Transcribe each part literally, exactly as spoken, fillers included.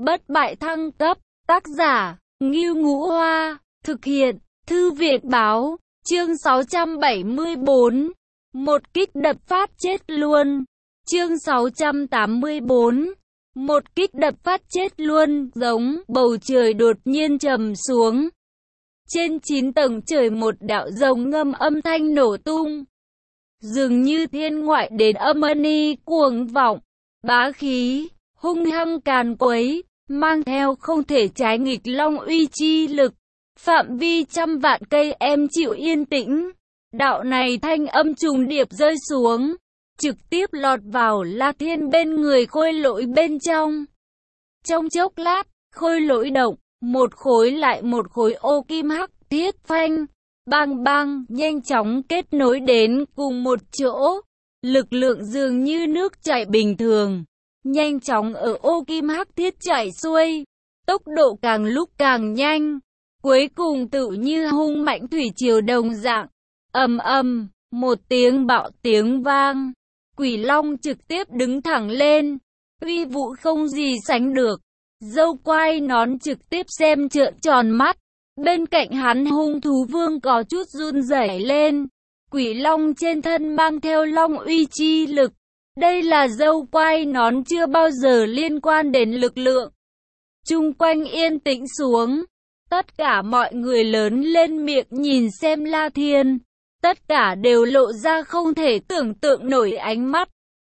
bất bại thăng cấp, tác giả, Ngưu Ngũ Hoa, thực hiện, Thư viện Báo, chương sáu trăm bảy mươi tư, một kích đập phát chết luôn, chương sáu trăm tám mươi tư, một kích đập phát chết luôn, giống, bầu trời đột nhiên trầm xuống. Trên chín tầng trời một đạo rồng ngâm âm thanh nổ tung. Dường như thiên ngoại đến âm ni cuồng vọng, bá khí, hung hăng càn quấy, mang theo không thể trái nghịch long uy chi lực. Phạm vi trăm vạn cây em chịu yên tĩnh. Đạo này thanh âm trùng điệp rơi xuống, trực tiếp lọt vào La Thiên bên người Khôi Lỗi bên trong. Trong chốc lát, Khôi Lỗi động, một khối lại một khối ô kim hắc thiết phanh, bang bang, nhanh chóng kết nối đến cùng một chỗ. Lực lượng dường như nước chảy bình thường, nhanh chóng ở ô kim hắc thiết chảy xuôi, tốc độ càng lúc càng nhanh, cuối cùng tự như hung mạnh thủy triều đồng dạng. Ầm ầm, một tiếng bạo tiếng vang, Quỷ Long trực tiếp đứng thẳng lên, uy vũ không gì sánh được. Dâu quai nón trực tiếp xem trợn tròn mắt, bên cạnh hắn hung thú vương có chút run rẩy lên. Quỷ Long trên thân mang theo long uy chi lực, đây là dâu quai nón chưa bao giờ liên quan đến lực lượng. Chung quanh yên tĩnh xuống, tất cả mọi người lớn lên miệng nhìn xem La Thiên, tất cả đều lộ ra không thể tưởng tượng nổi ánh mắt.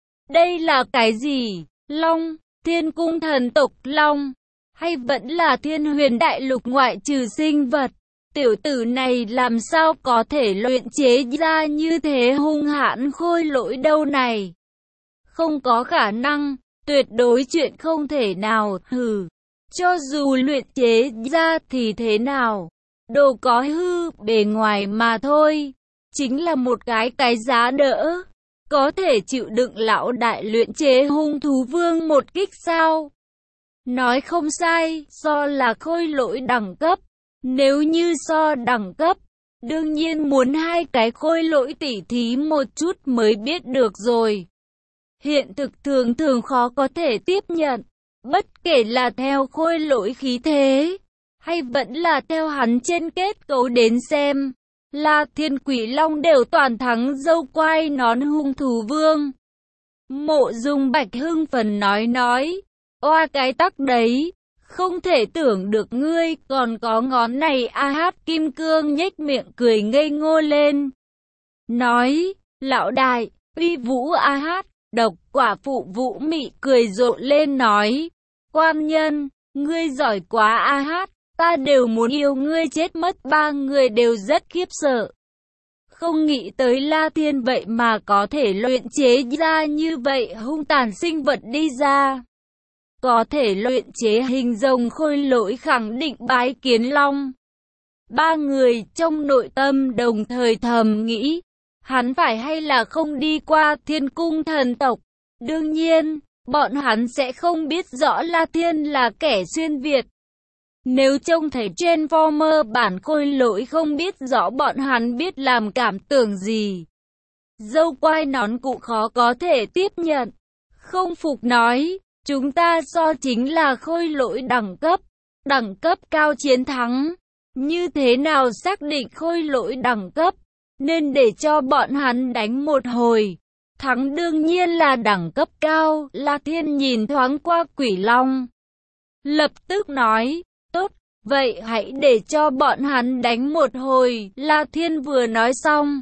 Đây là cái gì? Long? Thiên cung thần tộc long? Hay vẫn là thiên huyền đại lục ngoại trừ sinh vật? Tiểu tử này làm sao có thể luyện chế ra như thế hung hãn khôi lỗi đâu này? Không có khả năng, tuyệt đối chuyện không thể nào, hừ. Cho dù luyện chế ra thì thế nào? Đồ có hư, bề ngoài mà thôi. Chính là một cái cái giá đỡ. Có thể chịu đựng lão đại luyện chế hung thú vương một kích sao? Nói không sai, so là khôi lỗi đẳng cấp. Nếu như so đẳng cấp, đương nhiên muốn hai cái khôi lỗi tỉ thí một chút mới biết được rồi. Hiện thực thường thường khó có thể tiếp nhận, bất kể là theo khôi lỗi khí thế, hay vẫn là theo hắn trên kết cấu đến xem. La Thiên Quỷ Long đều toàn thắng dâu quai nón hung thú vương. Mộ Dung Bạch hưng phấn nói nói, oa cái tắc đấy, không thể tưởng được ngươi còn có ngón này. A Hát Kim Cương nhếch miệng cười ngây ngô lên, nói, lão đại, uy vũ. A Hát, độc quả phụ Vũ Mị cười rộ lên nói, quan nhân, ngươi giỏi quá A Hát. Ta đều muốn yêu ngươi chết mất. Ba người đều rất khiếp sợ. Không nghĩ tới La Thiên vậy mà có thể luyện chế ra như vậy hung tàn sinh vật đi ra. Có thể luyện chế hình rồng khôi lỗi khẳng định bái kiến long. Ba người trong nội tâm đồng thời thầm nghĩ, hắn phải hay là không đi qua Thiên cung thần tộc. Đương nhiên, bọn hắn sẽ không biết rõ La Thiên là kẻ xuyên Việt. Nếu trông thấy Transformer bản khôi lỗi không biết rõ bọn hắn biết làm cảm tưởng gì. Dâu quai nón cụ khó có thể tiếp nhận. Không phục nói, chúng ta so chính là khôi lỗi đẳng cấp. Đẳng cấp cao chiến thắng. Như thế nào xác định khôi lỗi đẳng cấp? Nên để cho bọn hắn đánh một hồi. Thắng đương nhiên là đẳng cấp cao. La Thiên nhìn thoáng qua Quỷ Long, lập tức nói, tốt, vậy hãy để cho bọn hắn đánh một hồi. La Thiên vừa nói xong,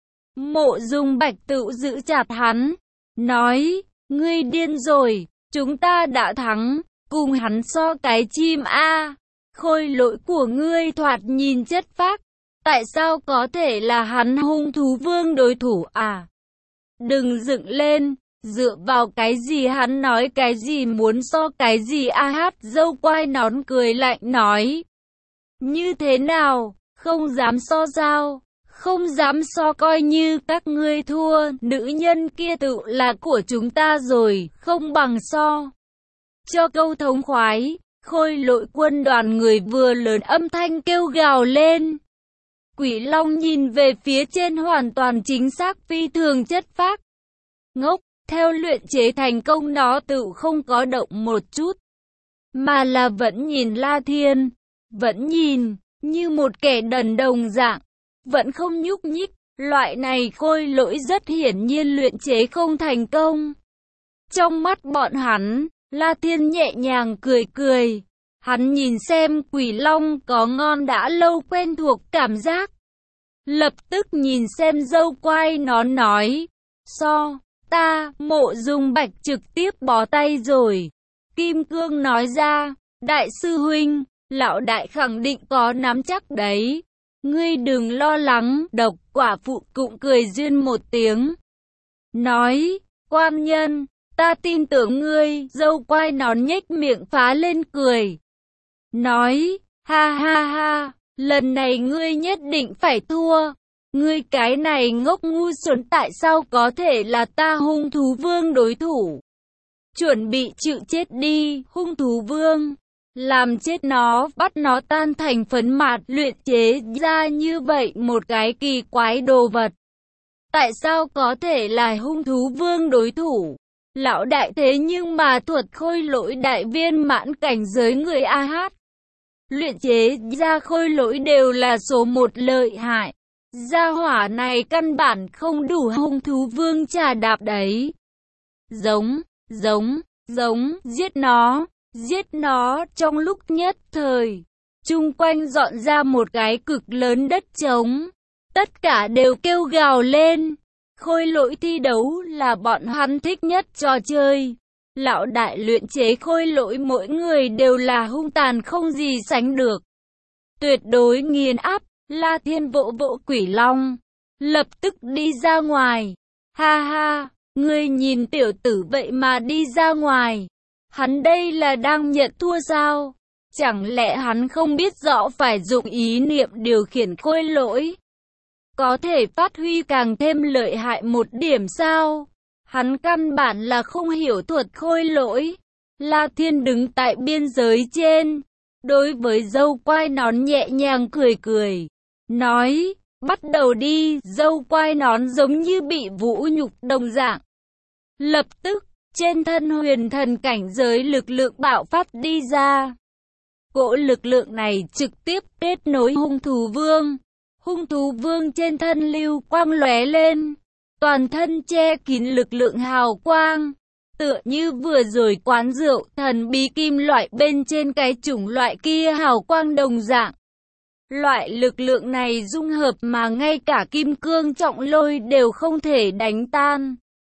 Mộ Dung Bạch tự giữ chặt hắn, nói, ngươi điên rồi, chúng ta đã thắng, cùng hắn so cái chim a. Khôi lỗi của ngươi thoạt nhìn chất phác, tại sao có thể là hắn hung thú vương đối thủ à? Đừng dựng lên. Dựa vào cái gì hắn nói cái gì muốn so cái gì? A Hát dâu quai nón cười lạnh nói, như thế nào, không dám so sao? Không dám so coi như các ngươi thua, nữ nhân kia tự là của chúng ta rồi, không bằng so. Cho câu thống khoái, khôi lỗi quân đoàn người vừa lớn âm thanh kêu gào lên. Quỷ Long nhìn về phía trên hoàn toàn chính xác phi thường chất phác. Ngốc! Theo luyện chế thành công nó tự không có động một chút. mà là vẫn nhìn La Thiên, vẫn nhìn, như một kẻ đần đồng dạng, vẫn không nhúc nhích. Loại này khôi lỗi rất hiển nhiên luyện chế không thành công. Trong mắt bọn hắn, La Thiên nhẹ nhàng cười cười. Hắn nhìn xem Quỷ Long có ngon đã lâu quen thuộc cảm giác. Lập tức nhìn xem dâu quai nón nói. So, ta, Mộ Dung Bạch trực tiếp bó tay rồi. Kim Cương nói ra, đại sư huynh, lão đại khẳng định có nắm chắc đấy. Ngươi đừng lo lắng, Độc Quả Phụ cũng cười duyên một tiếng. Nói, quan nhân, ta tin tưởng ngươi, dâu quai nón nhếch miệng phá lên cười. Nói, ha ha ha, lần này ngươi nhất định phải thua. Ngươi cái này ngốc ngu xuẩn, tại sao có thể là ta hung thú vương đối thủ? Chuẩn bị chịu chết đi, hung thú vương. Làm chết nó, bắt nó tan thành phấn mạt, luyện chế ra như vậy một cái kỳ quái đồ vật. Tại sao có thể là hung thú vương đối thủ? Lão đại thế nhưng mà thuật khôi lỗi đại viên mãn cảnh giới người a hát. Luyện chế ra khôi lỗi đều là số một lợi hại. Gia hỏa này căn bản không đủ hung thú vương trà đạp đấy. Giống, giống, giống, giết nó, giết nó. Trong lúc nhất thời, chung quanh dọn ra một cái cực lớn đất trống. Tất cả đều kêu gào lên. Khôi lỗi thi đấu là bọn hắn thích nhất trò chơi. Lão đại luyện chế khôi lỗi mỗi người đều là hung tàn không gì sánh được. Tuyệt đối nghiền áp. La Thiên vỗ vỗ Quỷ Long, lập tức đi ra ngoài. Ha ha, ngươi nhìn tiểu tử vậy mà đi ra ngoài. Hắn đây là đang nhận thua sao? Chẳng lẽ hắn không biết rõ phải dùng ý niệm điều khiển khôi lỗi? Có thể phát huy càng thêm lợi hại một điểm sao? Hắn căn bản là không hiểu thuật khôi lỗi. La Thiên đứng tại biên giới trên, đối với dâu quai nón nhẹ nhàng cười cười. Nói, bắt đầu đi, dâu quai nón giống như bị vũ nhục đồng dạng. Lập tức, trên thân huyền thần cảnh giới lực lượng bạo phát đi ra. Cỗ lực lượng này trực tiếp kết nối hung thú vương. Hung thú vương trên thân lưu quang lóe lên, toàn thân che kín lực lượng hào quang. Tựa như vừa rồi quán rượu thần bí kim loại bên trên cái chủng loại kia hào quang đồng dạng. Loại lực lượng này dung hợp mà ngay cả kim cương trọng lôi đều không thể đánh tan.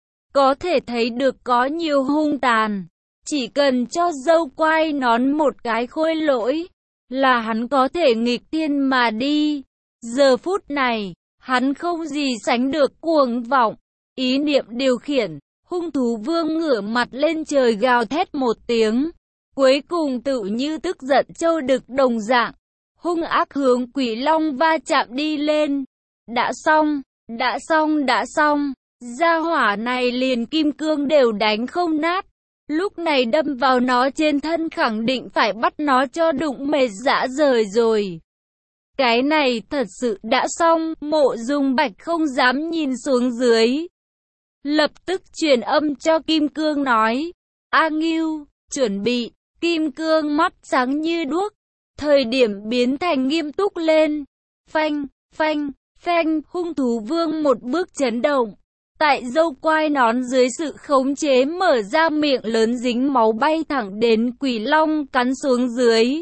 Có thể thấy được có nhiều hung tàn. Chỉ cần cho dâu quai nón một cái khôi lỗi, là hắn có thể nghịch thiên mà đi. Giờ phút này, hắn không gì sánh được cuồng vọng. Ý niệm điều khiển, hung thú vương ngửa mặt lên trời gào thét một tiếng. Cuối cùng tự như tức giận trâu đực đồng dạng. Hung ác hướng Quỷ Long va chạm đi lên. Đã xong, đã xong, đã xong. Gia hỏa này liền kim cương đều đánh không nát. Lúc này đâm vào nó trên thân khẳng định phải bắt nó cho đụng mệt rã rời rồi. Cái này thật sự đã xong. Mộ Dung Bạch không dám nhìn xuống dưới. Lập tức truyền âm cho Kim Cương nói. A Ngưu, chuẩn bị. Kim Cương mắt sáng như đuốc. Thời điểm biến thành nghiêm túc lên. Phanh, phanh, phanh. Hung thú vương một bước chấn động. Tại dâu quai nón dưới sự khống chế mở ra miệng lớn dính máu bay thẳng đến Quỷ Long cắn xuống dưới.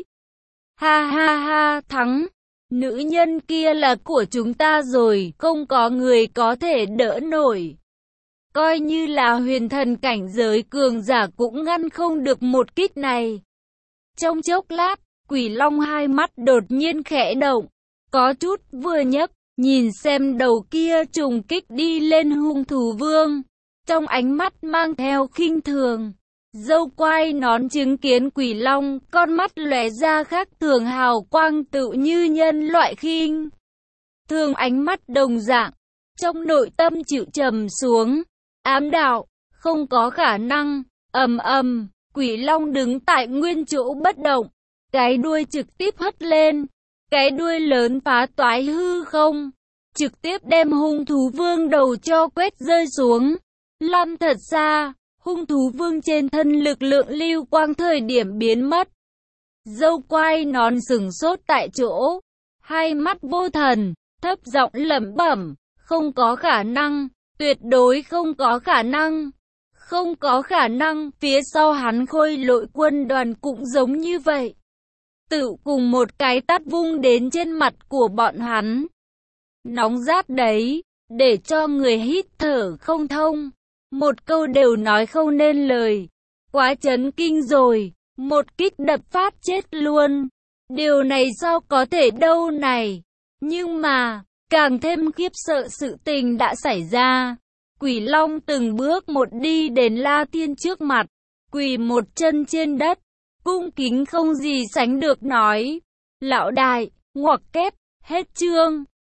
Ha ha ha, thắng. Nữ nhân kia là của chúng ta rồi, không có người có thể đỡ nổi. Coi như là huyền thần cảnh giới cường giả cũng ngăn không được một kích này. Trong chốc lát, Quỷ Long hai mắt đột nhiên khẽ động, có chút vừa nhấc, nhìn xem đầu kia trùng kích đi lên hung thú vương. Trong ánh mắt mang theo khinh thường. Dâu quai nón chứng kiến Quỷ Long, con mắt lóe ra khác thường hào quang tự như nhân loại khinh thường ánh mắt đồng dạng. Trong nội tâm chịu trầm xuống, ám đạo, không có khả năng. Ầm ầm, Quỷ Long đứng tại nguyên chỗ bất động, cái đuôi trực tiếp hất lên, cái đuôi lớn phá toái hư không, trực tiếp đem hung thú vương đầu cho quét rơi xuống, lăn thật xa. Hung thú vương trên thân lực lượng lưu quang thời điểm biến mất. Dâu quai nón sừng sốt tại chỗ, hai mắt vô thần, thấp giọng lẩm bẩm, không có khả năng, tuyệt đối không có khả năng. Không có khả năng, phía sau hắn khôi lỗi quân đoàn cũng giống như vậy. Tự cùng một cái tát vung đến trên mặt của bọn hắn. Nóng rát đấy, để cho người hít thở không thông. Một câu đều nói không nên lời. Quá chấn kinh rồi, một kích đập phát chết luôn. Điều này sao có thể đâu này. Nhưng mà, càng thêm khiếp sợ sự tình đã xảy ra. Quỷ Long từng bước một đi đến La Tiên trước mặt, quỳ một chân trên đất, cung kính không gì sánh được nói. Lão đại, ngoặc kép, hết chương.